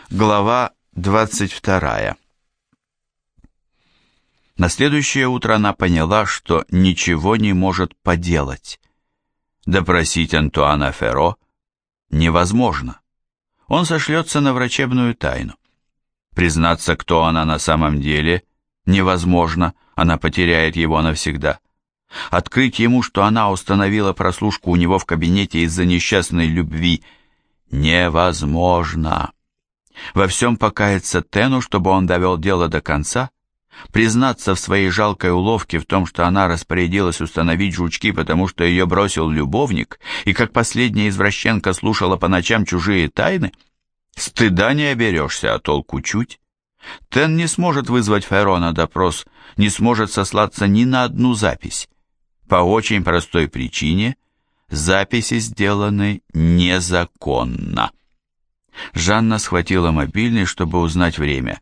Глава 22. На следующее утро она поняла, что ничего не может поделать. Допросить Антуана Ферро невозможно. Он сошлется на врачебную тайну. Признаться, кто она на самом деле, невозможно, она потеряет его навсегда. Открыть ему, что она установила прослушку у него в кабинете из-за несчастной любви, невозможно. Во всем покаяться Тену, чтобы он довел дело до конца, признаться в своей жалкой уловке в том, что она распорядилась установить жучки, потому что ее бросил любовник, и как последняя извращенка слушала по ночам чужие тайны. Стыда не оберешься, а толку чуть. Тен не сможет вызвать Ферро на допрос, не сможет сослаться ни на одну запись. По очень простой причине – записи сделаны незаконно. Жанна схватила мобильный, чтобы узнать время.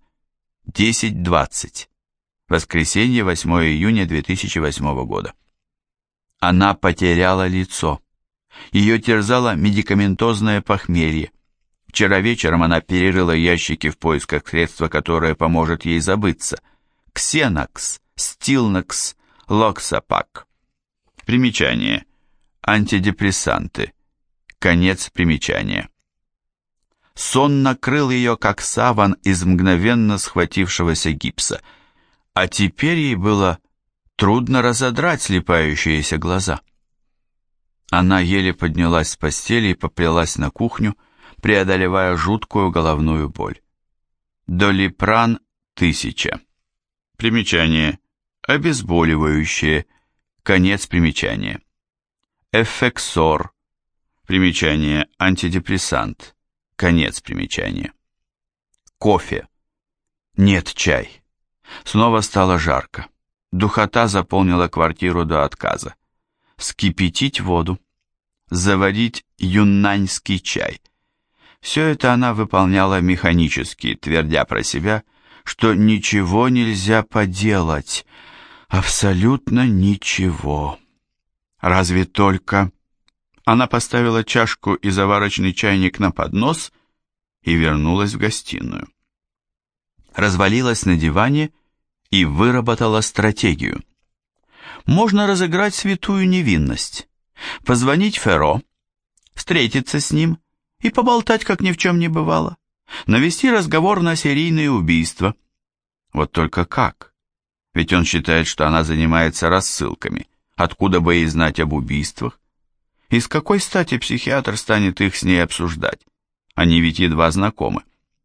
10:20. Воскресенье, 8 июня 2008 года. Она потеряла лицо. Ее терзало медикаментозное похмелье. Вчера вечером она перерыла ящики в поисках средства, которое поможет ей забыться. Ксенокс, Стилнокс, Локсапак. Примечание. Антидепрессанты. Конец примечания. Сон накрыл ее, как саван из мгновенно схватившегося гипса, а теперь ей было трудно разодрать слипающиеся глаза. Она еле поднялась с постели и поплелась на кухню, преодолевая жуткую головную боль. Долипран 1000. Примечание. Обезболивающее. Конец примечания. Эффексор. Примечание. Антидепрессант. Конец примечания. Кофе. Нет, чай. Снова стало жарко. Духота заполнила квартиру до отказа. Вскипятить воду. Заварить юннаньский чай. Все это она выполняла механически, твердя про себя, что ничего нельзя поделать. Абсолютно ничего. Разве только... Она поставила чашку и заварочный чайник на поднос и вернулась в гостиную. Развалилась на диване и выработала стратегию. Можно разыграть святую невинность, позвонить Ферро, встретиться с ним и поболтать, как ни в чем не бывало, навести разговор на серийные убийства. Вот только как? Ведь он считает, что она занимается рассылками. Откуда бы ей знать об убийствах? И с какой стати психиатр станет их с ней обсуждать? Они ведь едва знакомы.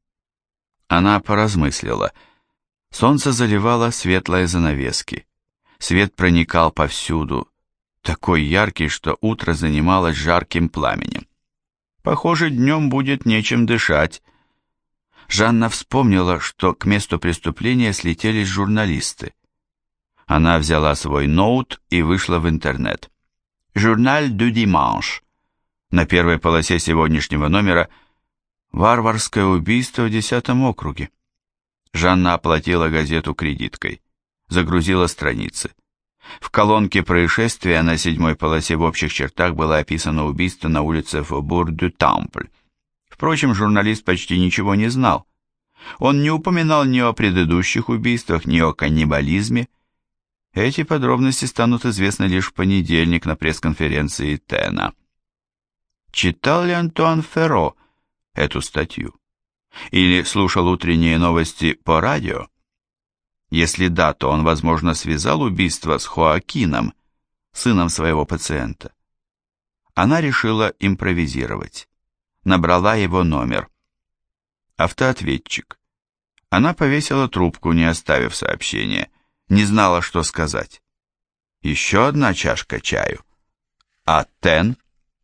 Она поразмыслила. Солнце заливало светлые занавески. Свет проникал повсюду, такой яркий, что утро занималось жарким пламенем. Похоже, днем будет нечем дышать. Жанна вспомнила, что к месту преступления слетелись журналисты. Она взяла свой ноут и вышла в интернет. «Журналь du Dimanche». На первой полосе сегодняшнего номера «Варварское убийство в 10-м округе». Жанна оплатила газету кредиткой, загрузила страницы. В колонке происшествия на 7-й полосе в общих чертах было описано убийство на улице Фобур-дю-Тампль. Впрочем, журналист почти ничего не знал. Он не упоминал ни о предыдущих убийствах, ни о каннибализме. Эти подробности станут известны лишь в понедельник на пресс-конференции Тена. Читал ли Антуан Ферро эту статью? Или слушал утренние новости по радио? Если да, то он, возможно, связал убийство с Хоакином, сыном своего пациента. Она решила импровизировать. Набрала его номер. Автоответчик. Она повесила трубку, не оставив сообщения. Не знала, что сказать. Еще одна чашка чаю. А Тен?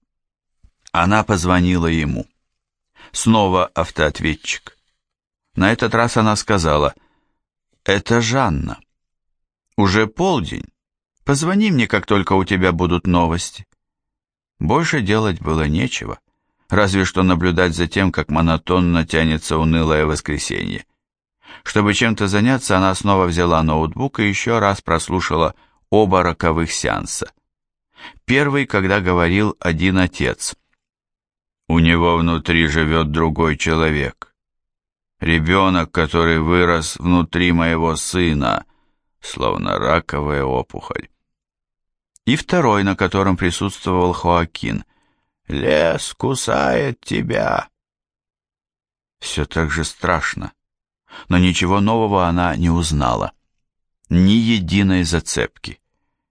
Она позвонила ему. Снова автоответчик. На этот раз она сказала: «Это Жанна. Уже полдень. Позвони мне, как только у тебя будут новости». Больше делать было нечего, разве что наблюдать за тем, как монотонно тянется унылое воскресенье. Чтобы чем-то заняться, она снова взяла ноутбук и еще раз прослушала оба роковых сеанса. Первый, когда говорил один отец. «У него внутри живет другой человек. Ребенок, который вырос внутри моего сына, словно раковая опухоль. И второй, на котором присутствовал Хоакин. «Лес кусает тебя». Все так же страшно, но ничего нового она не узнала. Ни единой зацепки.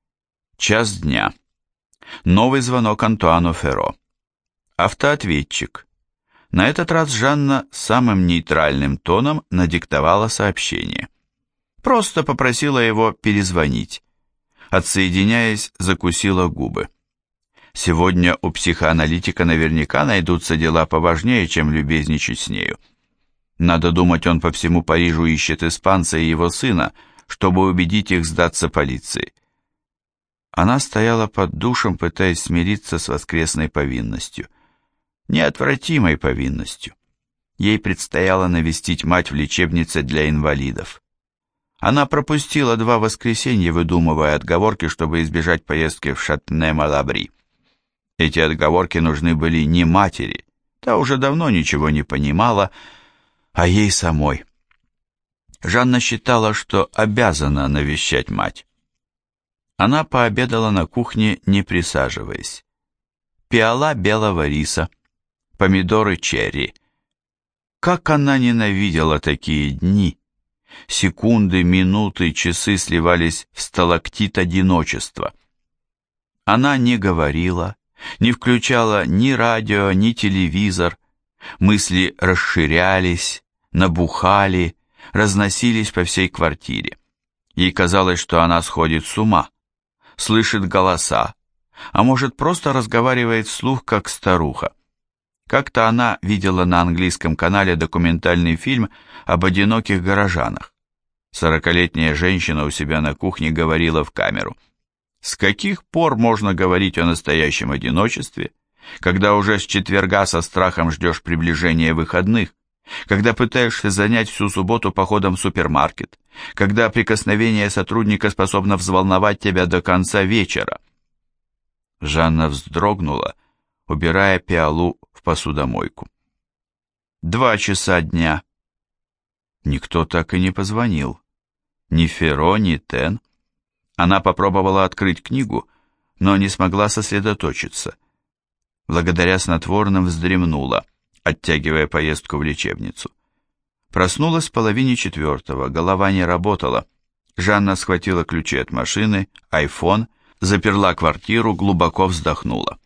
Час дня. Новый звонок Антуану Ферро. Автоответчик. На этот раз Жанна самым нейтральным тоном надиктовала сообщение. Просто попросила его перезвонить. Отсоединяясь, закусила губы. Сегодня у психоаналитика наверняка найдутся дела поважнее, чем любезничать с нею. Надо думать, он по всему Парижу ищет испанца и его сына, чтобы убедить их сдаться полиции. Она стояла под душем, пытаясь смириться с воскресной повинностью. Неотвратимой повинностью. Ей предстояло навестить мать в лечебнице для инвалидов. Она пропустила 2 воскресенья, выдумывая отговорки, чтобы избежать поездки в Шатне-Малабри. Эти отговорки нужны были не матери, та уже давно ничего не понимала, а ей самой. Жанна считала, что обязана навещать мать. Она пообедала на кухне, не присаживаясь. Пиала белого риса, помидоры черри. Как она ненавидела такие дни! Секунды, минуты, часы сливались в сталактит одиночества. Она не говорила, не включала ни радио, ни телевизор. Мысли расширялись, набухали, разносились по всей квартире. Ей казалось, что она сходит с ума, слышит голоса, а может, просто разговаривает вслух, как старуха. Как-то она видела на английском канале документальный фильм об одиноких горожанах. 40-летняя женщина у себя на кухне говорила в камеру. С каких пор можно говорить о настоящем одиночестве, когда уже с четверга со страхом ждешь приближения выходных, когда пытаешься занять всю субботу походом в супермаркет, когда прикосновение сотрудника способно взволновать тебя до конца вечера? Жанна вздрогнула, убирая пиалу в посудомойку. 2 часа дня. Никто так и не позвонил. Ни Ферро, ни Тен. Она попробовала открыть книгу, но не смогла сосредоточиться. Благодаря снотворным вздремнула, оттягивая поездку в лечебницу. Проснулась в 3:30, голова не работала. Жанна схватила ключи от машины, айфон, заперла квартиру, глубоко вздохнула.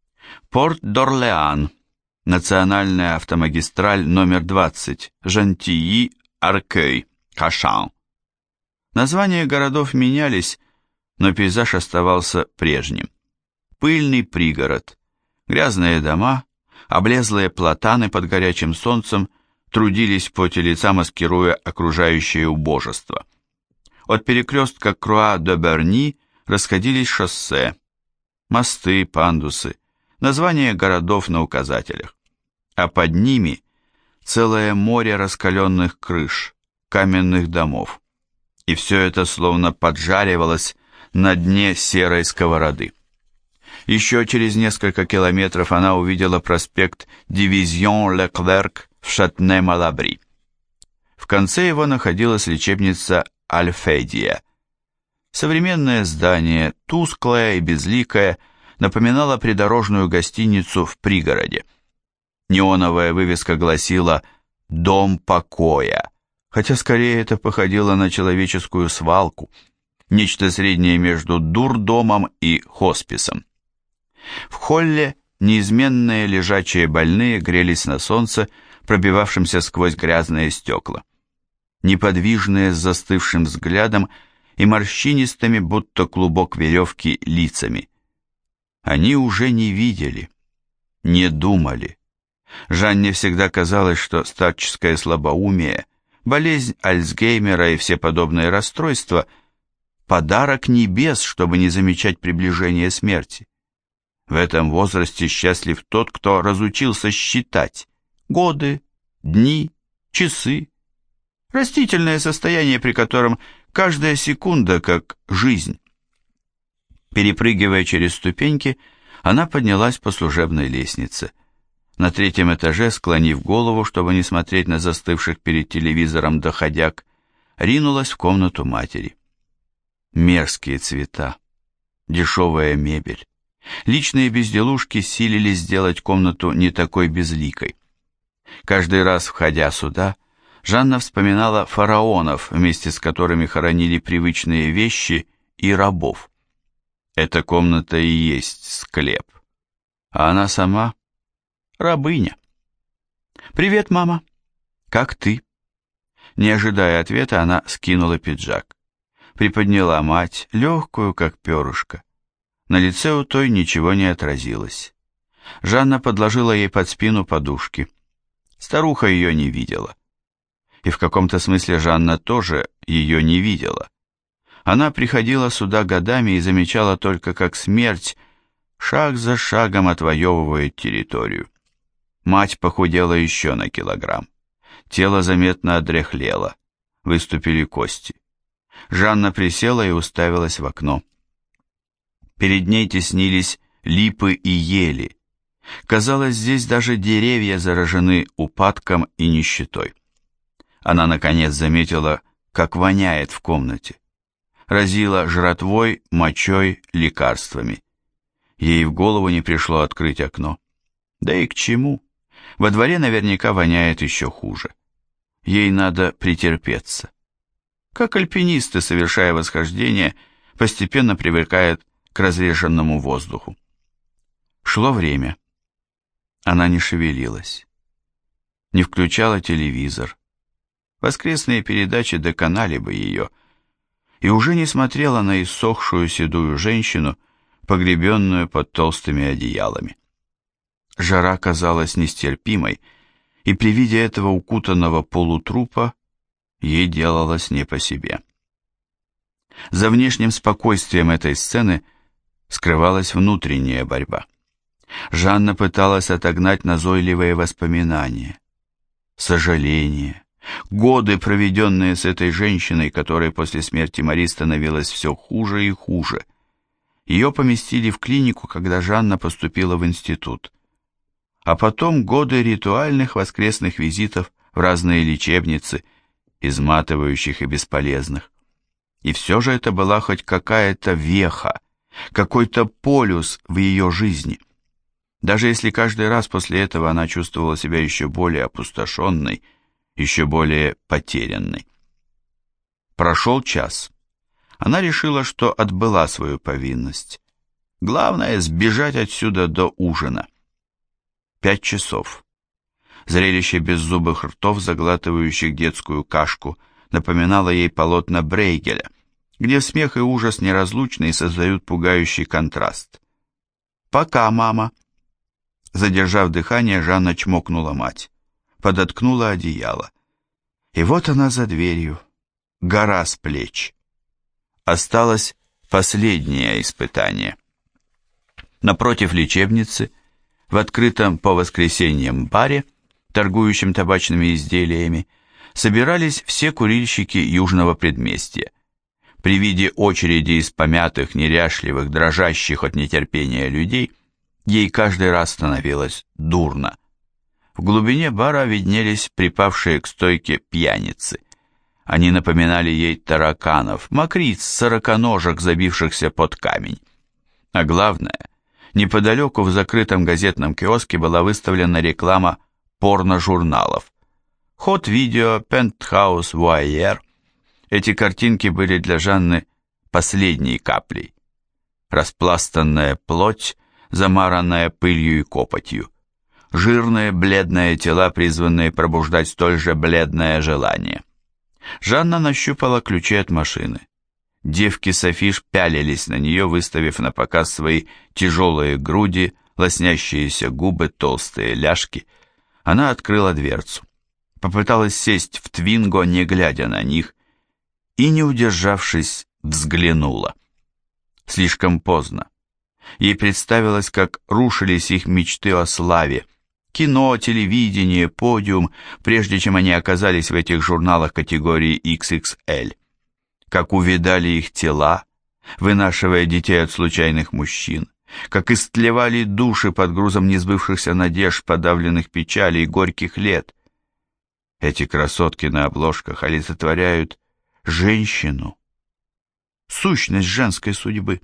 Порт-д'Орлеан, национальная автомагистраль номер 20, Жантилли, Аркей, Кашан. Названия городов менялись, но пейзаж оставался прежним. Пыльный пригород, грязные дома, облезлые платаны под горячим солнцем трудились в поте лица, маскируя окружающее убожество. От перекрестка Круа-де-Берни расходились шоссе, мосты, пандусы, названия городов на указателях, а под ними целое море раскаленных крыш, каменных домов. И все это словно поджаривалось на дне серой сковороды. Еще через несколько километров она увидела проспект Дивизион-Леклерк в Шатне-Малабри. В конце его находилась лечебница Альфедия. Современное здание, тусклое и безликое, напоминало придорожную гостиницу в пригороде. Неоновая вывеска гласила «Дом покоя», хотя скорее это походило на человеческую свалку, нечто среднее между дурдомом и хосписом. В холле неизменные лежачие больные грелись на солнце, пробивавшемся сквозь грязные стекла. Неподвижные с застывшим взглядом и морщинистыми, будто клубок веревки, лицами. Они уже не видели, не думали. Жанне всегда казалось, что старческое слабоумие, болезнь Альцгеймера и все подобные расстройства – подарок небес, чтобы не замечать приближение смерти. В этом возрасте счастлив тот, кто разучился считать годы, дни, часы. Растительное состояние, при котором каждая секунда как жизнь. Перепрыгивая через ступеньки, она поднялась по служебной лестнице. На третьем этаже, склонив голову, чтобы не смотреть на застывших перед телевизором доходяг, ринулась в комнату матери. Мерзкие цвета, дешевая мебель. Личные безделушки силились сделать комнату не такой безликой. Каждый раз, входя сюда, Жанна вспоминала фараонов, вместе с которыми хоронили привычные вещи, и рабов. Эта комната и есть склеп. А она сама рабыня. «Привет, мама. Как ты?» Не ожидая ответа, она скинула пиджак. Приподняла мать, легкую, как перышко. На лице у той ничего не отразилось. Жанна подложила ей под спину подушки. Старуха ее не видела. И в каком-то смысле Жанна тоже ее не видела. Она приходила сюда годами и замечала только, как смерть шаг за шагом отвоевывает территорию. Мать похудела еще на килограмм. Тело заметно одряхлело. Выступили кости. Жанна присела и уставилась в окно. Перед ней теснились липы и ели. Казалось, здесь даже деревья заражены упадком и нищетой. Она, наконец, заметила, как воняет в комнате. Разила жратвой, мочой, лекарствами. Ей в голову не пришло открыть окно. Да и к чему? Во дворе наверняка воняет еще хуже. Ей надо претерпеться. Как альпинисты, совершая восхождение, постепенно привыкают к разреженному воздуху. Шло время. Она не шевелилась. Не включала телевизор. Воскресные передачи доконали бы ее, и уже не смотрела на иссохшую седую женщину, погребенную под толстыми одеялами. Жара казалась нестерпимой, и при виде этого укутанного полутрупа ей делалось не по себе. За внешним спокойствием этой сцены скрывалась внутренняя борьба. Жанна пыталась отогнать назойливые воспоминания, сожаления, годы, проведенные с этой женщиной, которой после смерти Мари становилось все хуже и хуже. Ее поместили в клинику, когда Жанна поступила в институт. А потом годы ритуальных воскресных визитов в разные лечебницы, изматывающих и бесполезных. И все же это была хоть какая-то веха, какой-то полюс в ее жизни. Даже если каждый раз после этого она чувствовала себя еще более опустошенной, еще более потерянной. Прошел час. Она решила, что отбыла свою повинность. Главное — сбежать отсюда до ужина. 5 часов. Зрелище беззубых ртов, заглатывающих детскую кашку, напоминало ей полотна Брейгеля, где смех и ужас неразлучны и создают пугающий контраст. «Пока, мама!» Задержав дыхание, Жанна чмокнула мать, подоткнула одеяло. И вот она за дверью, гора с плеч. Осталось последнее испытание. Напротив лечебницы, в открытом по воскресеньям баре, торгующем табачными изделиями, собирались все курильщики южного предместья. При виде очереди из помятых, неряшливых, дрожащих от нетерпения людей, ей каждый раз становилось дурно. В глубине бара виднелись припавшие к стойке пьяницы. Они напоминали ей тараканов, мокриц, сороконожек, забившихся под камень. А главное, неподалеку в закрытом газетном киоске была выставлена реклама порно-журналов. Хот-видео, пентхаус, вуайер. Эти картинки были для Жанны последней каплей. Распластанная плоть, замаранная пылью и копотью. Жирные, бледные тела, призванные пробуждать столь же бледное желание. Жанна нащупала ключи от машины. Девки с афиш пялились на нее, выставив на показ свои тяжелые груди, лоснящиеся губы, толстые ляжки. Она открыла дверцу. Попыталась сесть в Твинго, не глядя на них, и, не удержавшись, взглянула. Слишком поздно. Ей представилось, как рушились их мечты о славе. Кино, телевидение, подиум, прежде чем они оказались в этих журналах категории XXL. Как увядали их тела, вынашивая детей от случайных мужчин. как истлевали души под грузом несбывшихся надежд, подавленных печалей и горьких лет. Эти красотки на обложках олицетворяют женщину, сущность женской судьбы.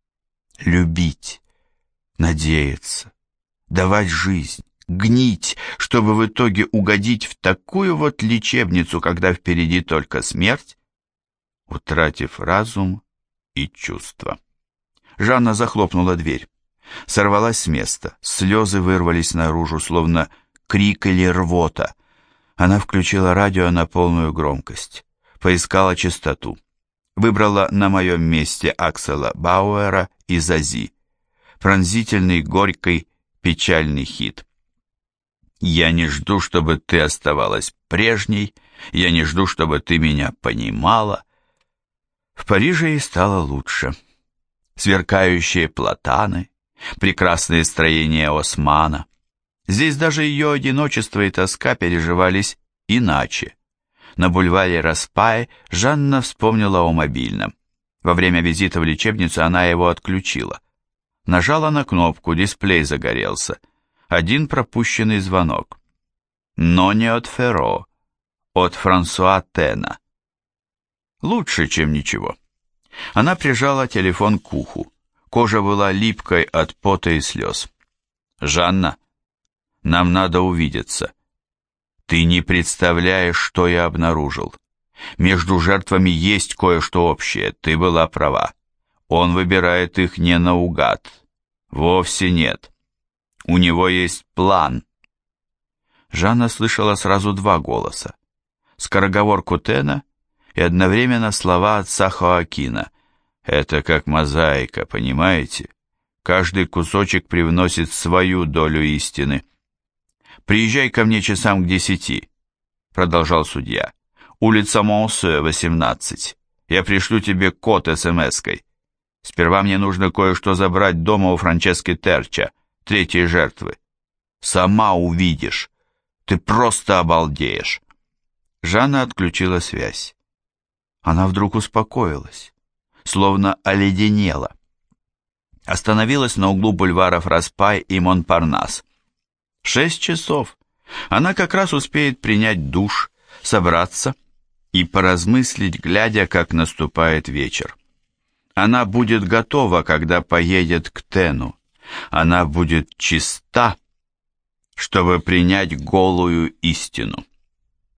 Любить, надеяться, давать жизнь, гнить, чтобы в итоге угодить в такую вот лечебницу, когда впереди только смерть, утратив разум и чувства. Жанна захлопнула дверь, сорвалась с места, слезы вырвались наружу, словно крик или рвота. Она включила радио на полную громкость, поискала частоту, выбрала «На моем месте» Аксела Бауэра и Зази, пронзительный, горький, печальный хит. «Я не жду, чтобы ты оставалась прежней, я не жду, чтобы ты меня понимала». В Париже ей стало лучше. Сверкающие платаны, прекрасные строения Османа. Здесь даже ее одиночество и тоска переживались иначе. На бульваре Распай Жанна вспомнила о мобильном. Во время визита в лечебницу она его отключила. Нажала на кнопку, дисплей загорелся. Один пропущенный звонок. Но не от Ферро, от Франсуа Тена. Лучше, чем ничего. Она прижала телефон к уху. Кожа была липкой от пота и слез. «Жанна, нам надо увидеться. Ты не представляешь, что я обнаружил. Между жертвами есть кое-что общее, ты была права. Он выбирает их не наугад. Вовсе нет. У него есть план». Жанна слышала сразу два голоса. Скороговорку Тена и одновременно слова отца Хоакина. «Это как мозаика, понимаете? Каждый кусочек привносит свою долю истины». «Приезжай ко мне часам к 10, продолжал судья. «Улица Монсе, 18. Я пришлю тебе код СМС-кой. Сперва мне нужно кое-что забрать дома у Франчески Терча, третьей жертвы. Сама увидишь. Ты просто обалдеешь». Жанна отключила связь. Она вдруг успокоилась, словно оледенела. Остановилась на углу бульваров Распай и Монпарнас. 6 часов. Она как раз успеет принять душ, собраться и поразмыслить, глядя, как наступает вечер. Она будет готова, когда поедет к Тену. Она будет чиста, чтобы принять голую истину.